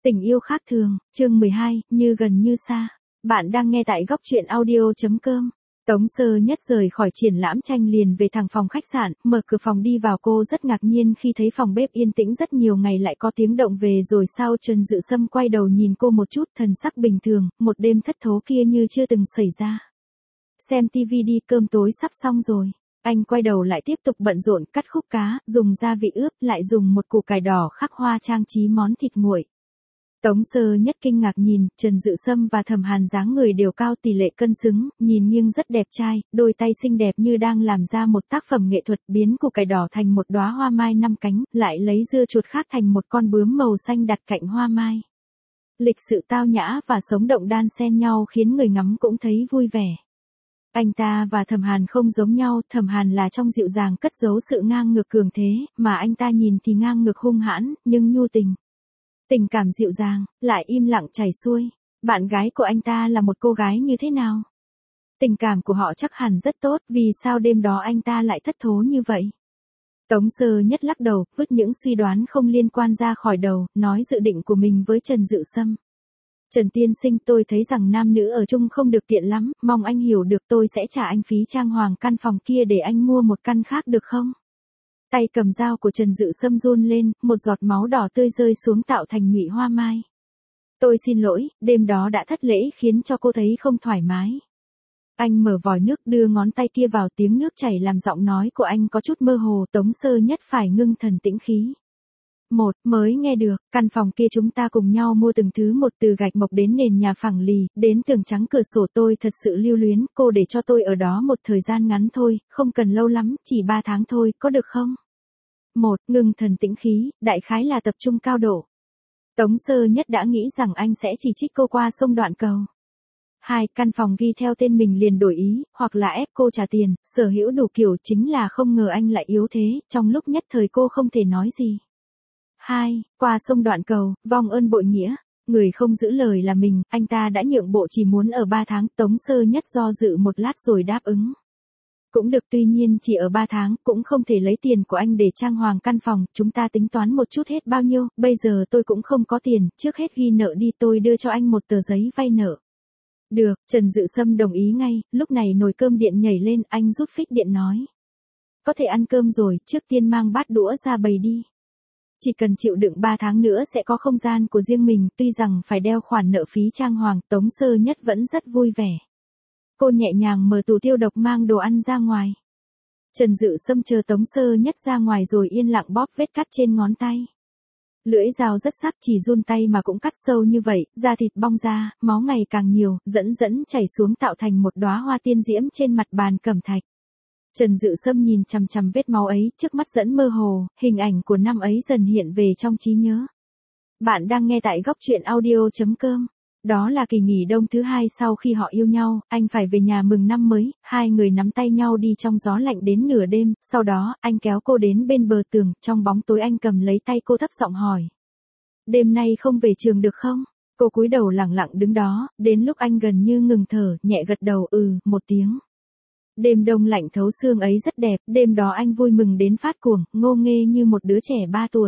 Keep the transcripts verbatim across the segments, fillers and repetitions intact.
Tình yêu khác thường, chương mười hai, như gần như xa. Bạn đang nghe tại góc truyện audio.com. Tống Sơ Nhất rời khỏi triển lãm tranh liền về thẳng phòng khách sạn, mở cửa phòng đi vào cô rất ngạc nhiên khi thấy phòng bếp yên tĩnh rất nhiều ngày lại có tiếng động về rồi sau Trần Dự Sâm quay đầu nhìn cô một chút thần sắc bình thường, một đêm thất thố kia như chưa từng xảy ra. Xem tivi đi, cơm tối sắp xong rồi. Anh quay đầu lại tiếp tục bận rộn cắt khúc cá, dùng gia vị ướp, lại dùng một củ cải đỏ khắc hoa trang trí món thịt nguội. Tống Sơ Nhất kinh ngạc nhìn, Trần Dự Sâm và Thẩm Hàn dáng người đều cao tỷ lệ cân xứng, nhìn nghiêng rất đẹp trai, đôi tay xinh đẹp như đang làm ra một tác phẩm nghệ thuật, biến củ cải đỏ thành một đóa hoa mai năm cánh, lại lấy dưa chuột khác thành một con bướm màu xanh đặt cạnh hoa mai. Lịch sự tao nhã và sống động đan xen nhau khiến người ngắm cũng thấy vui vẻ. Anh ta và Thẩm Hàn không giống nhau, Thẩm Hàn là trong dịu dàng cất giấu sự ngang ngược cường thế, mà anh ta nhìn thì ngang ngược hung hãn, nhưng nhu tình. Tình cảm dịu dàng, lại im lặng chảy xuôi. Bạn gái của anh ta là một cô gái như thế nào? Tình cảm của họ chắc hẳn rất tốt, vì sao đêm đó anh ta lại thất thố như vậy? Tống Sơ Nhất lắc đầu, vứt những suy đoán không liên quan ra khỏi đầu, nói dự định của mình với Trần Dự Sâm. Trần tiên sinh, tôi thấy rằng nam nữ ở chung không được tiện lắm, mong anh hiểu được, tôi sẽ trả anh phí trang hoàng căn phòng kia để anh mua một căn khác được không? Tay cầm dao của Trần Dự Sâm run lên, một giọt máu đỏ tươi rơi xuống tạo thành nhụy hoa mai. Tôi xin lỗi, đêm đó đã thất lễ khiến cho cô thấy không thoải mái. Anh mở vòi nước, đưa ngón tay kia vào, tiếng nước chảy làm giọng nói của anh có chút mơ hồ. Tống Sơ Nhất phải ngưng thần tĩnh khí. Một, mới nghe được, căn phòng kia chúng ta cùng nhau mua từng thứ một, từ gạch mộc đến nền nhà phẳng lì, đến tường trắng cửa sổ, tôi thật sự lưu luyến, cô để cho tôi ở đó một thời gian ngắn thôi, không cần lâu lắm, chỉ ba tháng thôi, có được không? Một, ngừng thần tĩnh khí, đại khái là tập trung cao độ. Tống Sơ Nhất đã nghĩ rằng anh sẽ chỉ trích cô qua sông Đoạn Cầu. Hai, căn phòng ghi theo tên mình liền đổi ý, hoặc là ép cô trả tiền, sở hữu đủ kiểu, chính là không ngờ anh lại yếu thế, trong lúc nhất thời cô không thể nói gì. Hai, qua sông Đoạn Cầu, vong ơn bội nghĩa, người không giữ lời là mình, anh ta đã nhượng bộ chỉ muốn ở ba tháng, Tống Sơ Nhất do dự một lát rồi đáp ứng. Cũng được, tuy nhiên chỉ ở ba tháng, cũng không thể lấy tiền của anh để trang hoàng căn phòng, chúng ta tính toán một chút hết bao nhiêu, bây giờ tôi cũng không có tiền, trước hết ghi nợ đi, tôi đưa cho anh một tờ giấy vay nợ. Được, Trần Dự Sâm đồng ý ngay, lúc này nồi cơm điện nhảy lên, anh rút phích điện nói. Có thể ăn cơm rồi, trước tiên mang bát đũa ra bày đi. Chỉ cần chịu đựng ba tháng nữa sẽ có không gian của riêng mình, tuy rằng phải đeo khoản nợ phí trang hoàng, Tống Sơ Nhất vẫn rất vui vẻ. Cô nhẹ nhàng mở tủ tiêu độc mang đồ ăn ra ngoài. Trần Dự Sâm chờ Tống Sơ Nhất ra ngoài rồi yên lặng bóp vết cắt trên ngón tay. Lưỡi dao rất sắc, chỉ run tay mà cũng cắt sâu như vậy, da thịt bong ra, máu ngày càng nhiều, dẫn dẫn chảy xuống tạo thành một đóa hoa tiên diễm trên mặt bàn cẩm thạch. Trần Dự Sâm nhìn chằm chằm vết máu ấy, trước mắt dẫn mơ hồ, hình ảnh của năm ấy dần hiện về trong trí nhớ. Bạn đang nghe tại góc truyện audio.com. Đó là kỳ nghỉ đông thứ hai sau khi họ yêu nhau, anh phải về nhà mừng năm mới, hai người nắm tay nhau đi trong gió lạnh đến nửa đêm, sau đó, anh kéo cô đến bên bờ tường, trong bóng tối anh cầm lấy tay cô thấp giọng hỏi. Đêm nay không về trường được không? Cô cúi đầu lặng lặng đứng đó, đến lúc anh gần như ngừng thở, nhẹ gật đầu ừ, một tiếng. Đêm đông lạnh thấu xương ấy rất đẹp, đêm đó anh vui mừng đến phát cuồng, ngô nghê như một đứa trẻ ba tuổi.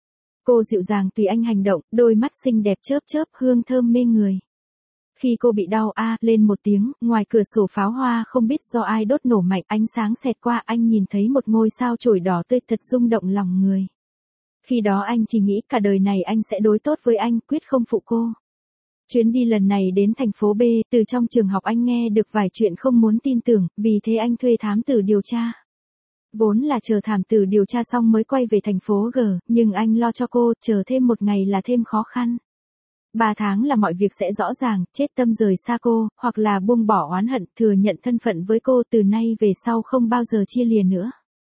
Cô dịu dàng tùy anh hành động, đôi mắt xinh đẹp chớp chớp, hương thơm mê người. Khi cô bị đau a à, lên một tiếng, ngoài cửa sổ pháo hoa không biết do ai đốt nổ mạnh, ánh sáng xẹt qua, anh nhìn thấy một ngôi sao chổi đỏ tươi thật rung động lòng người. Khi đó anh chỉ nghĩ cả đời này anh sẽ đối tốt với anh, quyết không phụ cô. Chuyến đi lần này đến thành phố B, từ trong trường học anh nghe được vài chuyện không muốn tin tưởng, vì thế anh thuê thám tử điều tra. Vốn là chờ thám tử điều tra xong mới quay về thành phố G, nhưng anh lo cho cô, chờ thêm một ngày là thêm khó khăn. Ba tháng là mọi việc sẽ rõ ràng, chết tâm rời xa cô, hoặc là buông bỏ oán hận, thừa nhận thân phận với cô, từ nay về sau không bao giờ chia lìa nữa.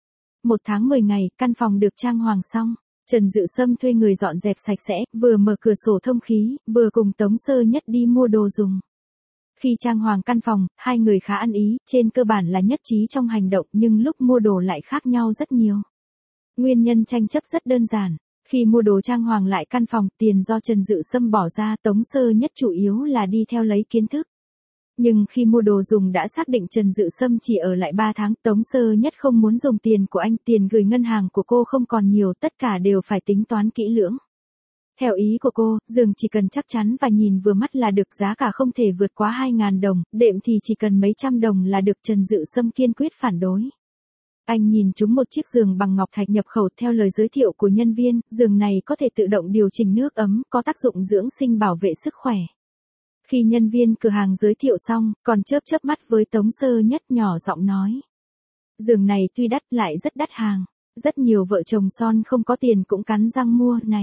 Một tháng mười ngày, căn phòng được trang hoàng xong. Trần Dự Sâm thuê người dọn dẹp sạch sẽ, vừa mở cửa sổ thông khí, vừa cùng Tống Sơ Nhất đi mua đồ dùng. Khi trang hoàng căn phòng, hai người khá ăn ý, trên cơ bản là nhất trí trong hành động, nhưng lúc mua đồ lại khác nhau rất nhiều. Nguyên nhân tranh chấp rất đơn giản. Khi mua đồ trang hoàng lại căn phòng, tiền do Trần Dự Sâm bỏ ra, Tống Sơ Nhất chủ yếu là đi theo lấy kiến thức. Nhưng khi mua đồ dùng đã xác định Trần Dự Sâm chỉ ở lại ba tháng, Tống Sơ Nhất không muốn dùng tiền của anh, tiền gửi ngân hàng của cô không còn nhiều, tất cả đều phải tính toán kỹ lưỡng. Theo ý của cô, giường chỉ cần chắc chắn và nhìn vừa mắt là được, giá cả không thể vượt quá hai ngàn đồng, đệm thì chỉ cần mấy trăm đồng là được. Trần Dự Sâm kiên quyết phản đối. Anh nhìn trúng một chiếc giường bằng ngọc thạch nhập khẩu theo lời giới thiệu của nhân viên, giường này có thể tự động điều chỉnh nước ấm, có tác dụng dưỡng sinh bảo vệ sức khỏe. Khi nhân viên cửa hàng giới thiệu xong, còn chớp chớp mắt với Tống Sơ Nhất nhỏ giọng nói. Giường này tuy đắt lại rất đắt hàng, rất nhiều vợ chồng son không có tiền cũng cắn răng mua này.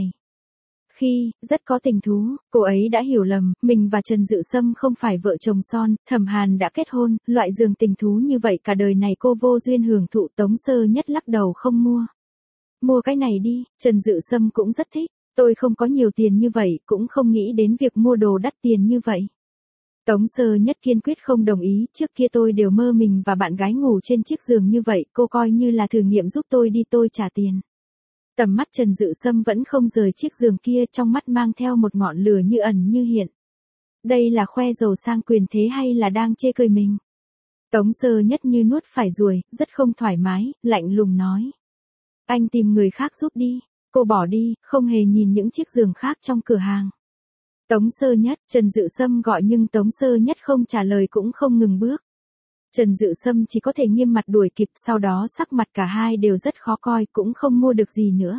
Khi, rất có tình thú, cô ấy đã hiểu lầm, mình và Trần Dự Sâm không phải vợ chồng son, Thẩm Hàn đã kết hôn, loại giường tình thú như vậy cả đời này cô vô duyên hưởng thụ. Tống Sơ Nhất lắc đầu không mua. Mua cái này đi, Trần Dự Sâm cũng rất thích, tôi không có nhiều tiền như vậy, cũng không nghĩ đến việc mua đồ đắt tiền như vậy. Tống Sơ Nhất kiên quyết không đồng ý, trước kia tôi đều mơ mình và bạn gái ngủ trên chiếc giường như vậy, cô coi như là thử nghiệm giúp tôi đi, tôi trả tiền. Tầm mắt Trần Dự Sâm vẫn không rời chiếc giường kia, trong mắt mang theo một ngọn lửa như ẩn như hiện. Đây là khoe giàu sang quyền thế hay là đang chê cười mình? Tống Sơ Nhất như nuốt phải ruồi, rất không thoải mái, lạnh lùng nói. Anh tìm người khác giúp đi. Cô bỏ đi, không hề nhìn những chiếc giường khác trong cửa hàng. Tống Sơ Nhất, Trần Dự Sâm gọi nhưng Tống Sơ Nhất không trả lời cũng không ngừng bước. Trần Dự Sâm chỉ có thể nghiêm mặt đuổi kịp, sau đó sắc mặt cả hai đều rất khó coi, cũng không mua được gì nữa.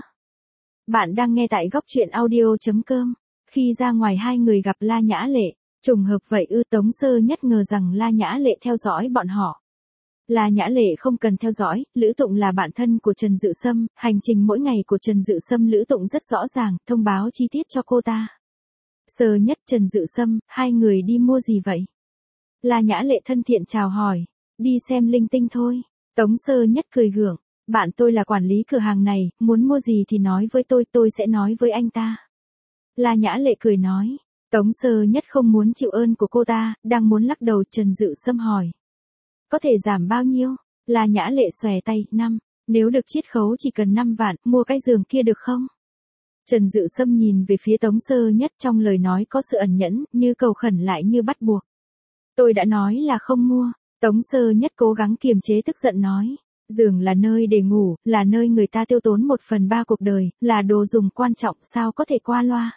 Bạn đang nghe tại góc truyện audio chấm com. Khi ra ngoài hai người gặp La Nhã Lệ, trùng hợp vậy ư? Tống Sơ Nhất ngờ rằng La Nhã Lệ theo dõi bọn họ. La Nhã Lệ không cần theo dõi, Lữ Tụng là bạn thân của Trần Dự Sâm, hành trình mỗi ngày của Trần Dự Sâm Lữ Tụng rất rõ ràng, thông báo chi tiết cho cô ta. Sơ Nhất, Trần Dự Sâm, hai người đi mua gì vậy? La Nhã Lệ thân thiện chào hỏi, đi xem linh tinh thôi. Tống Sơ Nhất cười gượng, bạn tôi là quản lý cửa hàng này, muốn mua gì thì nói với tôi, tôi sẽ nói với anh ta. La Nhã Lệ cười nói, Tống Sơ Nhất không muốn chịu ơn của cô ta, đang muốn lắc đầu, Trần Dự Sâm hỏi. Có thể giảm bao nhiêu? La Nhã Lệ xòe tay, năm, nếu được chiết khấu chỉ cần năm vạn, mua cái giường kia được không? Trần Dự Sâm nhìn về phía Tống Sơ Nhất, trong lời nói có sự ẩn nhẫn, như cầu khẩn lại như bắt buộc. Tôi đã nói là không mua. Tống Sơ Nhất cố gắng kiềm chế tức giận nói. Giường là nơi để ngủ, là nơi người ta tiêu tốn một phần ba cuộc đời, là đồ dùng quan trọng, sao có thể qua loa.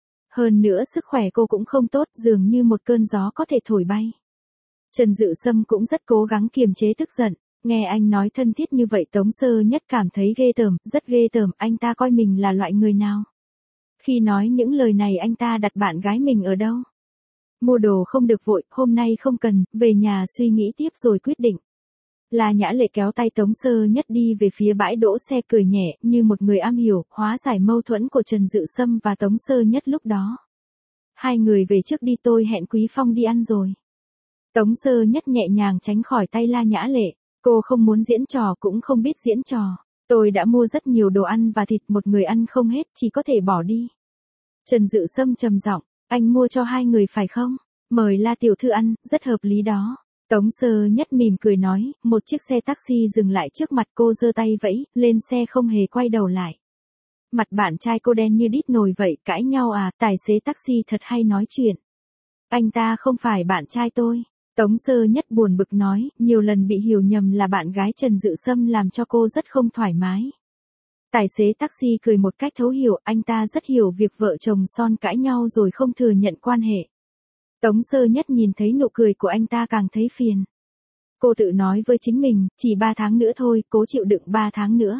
Hơn nữa sức khỏe cô cũng không tốt, dường như một cơn gió có thể thổi bay. Trần Dự Sâm cũng rất cố gắng kiềm chế tức giận. Nghe anh nói thân thiết như vậy Tống Sơ Nhất cảm thấy ghê tởm, rất ghê tởm, anh ta coi mình là loại người nào? Khi nói những lời này anh ta đặt bạn gái mình ở đâu? Mua đồ không được vội, hôm nay không cần, về nhà suy nghĩ tiếp rồi quyết định. La Nhã Lệ kéo tay Tống Sơ Nhất đi về phía bãi đỗ xe, cười nhẹ, như một người am hiểu, hóa giải mâu thuẫn của Trần Dự Sâm và Tống Sơ Nhất lúc đó. Hai người về trước đi, tôi hẹn Quý Phong đi ăn rồi. Tống Sơ Nhất nhẹ nhàng tránh khỏi tay La Nhã Lệ, cô không muốn diễn trò cũng không biết diễn trò. Tôi đã mua rất nhiều đồ ăn và thịt, một người ăn không hết, chỉ có thể bỏ đi. Trần Dự Sâm trầm giọng, anh mua cho hai người phải không? Mời La tiểu thư ăn, rất hợp lý đó. Tống Sơ Nhất mỉm cười nói, một chiếc xe taxi dừng lại trước mặt cô, giơ tay vẫy, lên xe không hề quay đầu lại. Mặt bạn trai cô đen như đít nồi vậy, cãi nhau à? Tài xế taxi thật hay nói chuyện. Anh ta không phải bạn trai tôi. Tống Sơ Nhất buồn bực nói, nhiều lần bị hiểu nhầm là bạn gái Trần Dự Sâm làm cho cô rất không thoải mái. Tài xế taxi cười một cách thấu hiểu, anh ta rất hiểu việc vợ chồng son cãi nhau rồi không thừa nhận quan hệ. Tống Sơ Nhất nhìn thấy nụ cười của anh ta càng thấy phiền. Cô tự nói với chính mình, chỉ ba tháng nữa thôi, cố chịu đựng ba tháng nữa.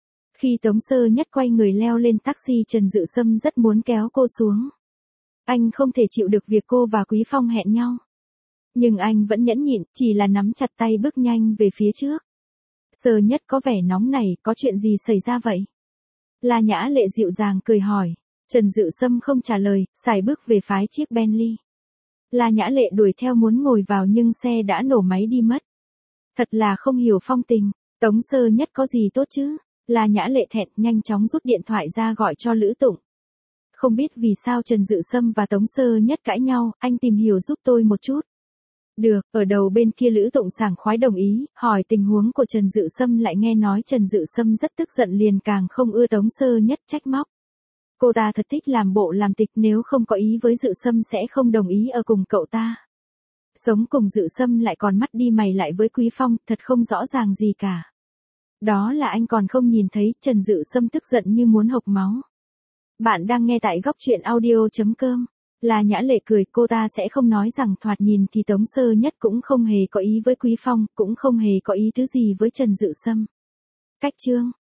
Khi Tống Sơ Nhất quay người leo lên taxi, Trần Dự Sâm rất muốn kéo cô xuống. Anh không thể chịu được việc cô và Quý Phong hẹn nhau. Nhưng anh vẫn nhẫn nhịn, chỉ là nắm chặt tay bước nhanh về phía trước. Sơ Nhất có vẻ nóng này, có chuyện gì xảy ra vậy? La Nhã Lệ dịu dàng cười hỏi. Trần Dự Sâm không trả lời, sải bước về phái chiếc Bentley. La Nhã Lệ đuổi theo muốn ngồi vào nhưng xe đã nổ máy đi mất. Thật là không hiểu phong tình, Tống Sơ Nhất có gì tốt chứ? La Nhã Lệ thẹn, nhanh chóng rút điện thoại ra gọi cho Lữ Tụng. Không biết vì sao Trần Dự Sâm và Tống Sơ Nhất cãi nhau, anh tìm hiểu giúp tôi một chút. Được, ở đầu bên kia Lữ Tụng sảng khoái đồng ý, hỏi tình huống của Trần Dự Sâm, lại nghe nói Trần Dự Sâm rất tức giận liền càng không ưa Tống Sơ Nhất, trách móc. Cô ta thật thích làm bộ làm tịch, nếu không có ý với Dự Sâm sẽ không đồng ý ở cùng cậu ta. Sống cùng Dự Sâm lại còn mắt đi mày lại với Quý Phong, thật không rõ ràng gì cả. Đó là anh còn không nhìn thấy, Trần Dự Sâm tức giận như muốn hộc máu. Bạn đang nghe tại góc chuyện audio chấm com. La Nhã Lệ cười, cô ta sẽ không nói rằng thoạt nhìn thì Tống Sơ Nhất cũng không hề có ý với Quý Phong, cũng không hề có ý tứ gì với Trần Dự Sâm. Cách chương